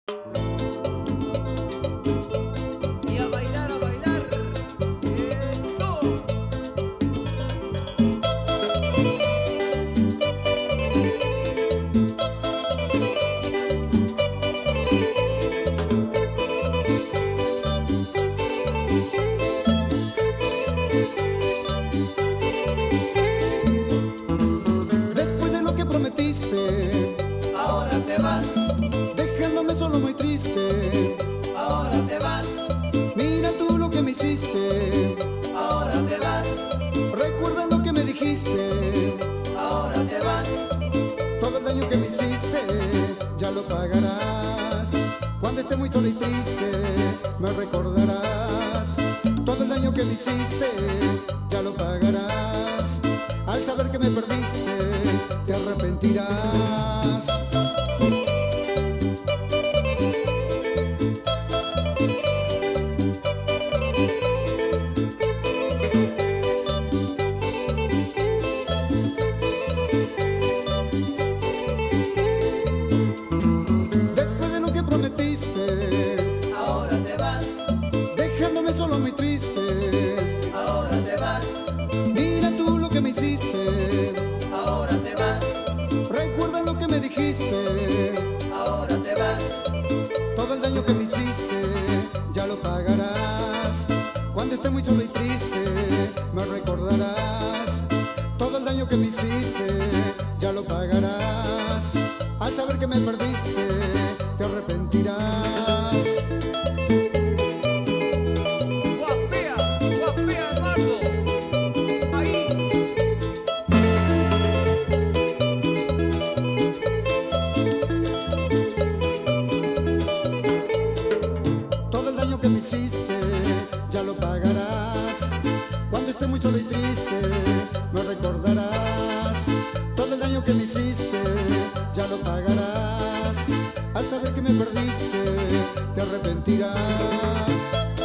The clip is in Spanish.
Y a bailar, a bailar. Eso. Después de lo que prometiste, Ahora te vas, dejándome solo muy triste. ahora te vas, Mira tú lo que me hiciste. ahora te vas, Recuerda lo que me dijiste. ahora te vas. Todo el daño que me hiciste ya lo pagarás. Cuando esté muy solo y triste me recordarás. Todo el daño que me hiciste ya lo pagarás. Al saber que me perdiste te arrepentirás. Después de lo que prometiste, Ahora te vas, dejándome solo muy triste. ahora te vas, Mira tú lo que me hiciste. ahora te vas, Recuerda lo que me dijiste. ahora te vas. Todo el daño que me hiciste ya lo pagarás. Cuando esté muy solo y triste me recordarás. Todo el daño que me hiciste ya lo pagarás. Al saber que me perdiste te arrepentirás. Guapea, guapea, Eduardo. Ahí. Todo el daño que me hiciste ya lo pagarás. Cuando esté muy solo y triste me recordarás. Todo el daño que me hiciste ya lo pagarás. Al saber que me perdiste te arrepentirás.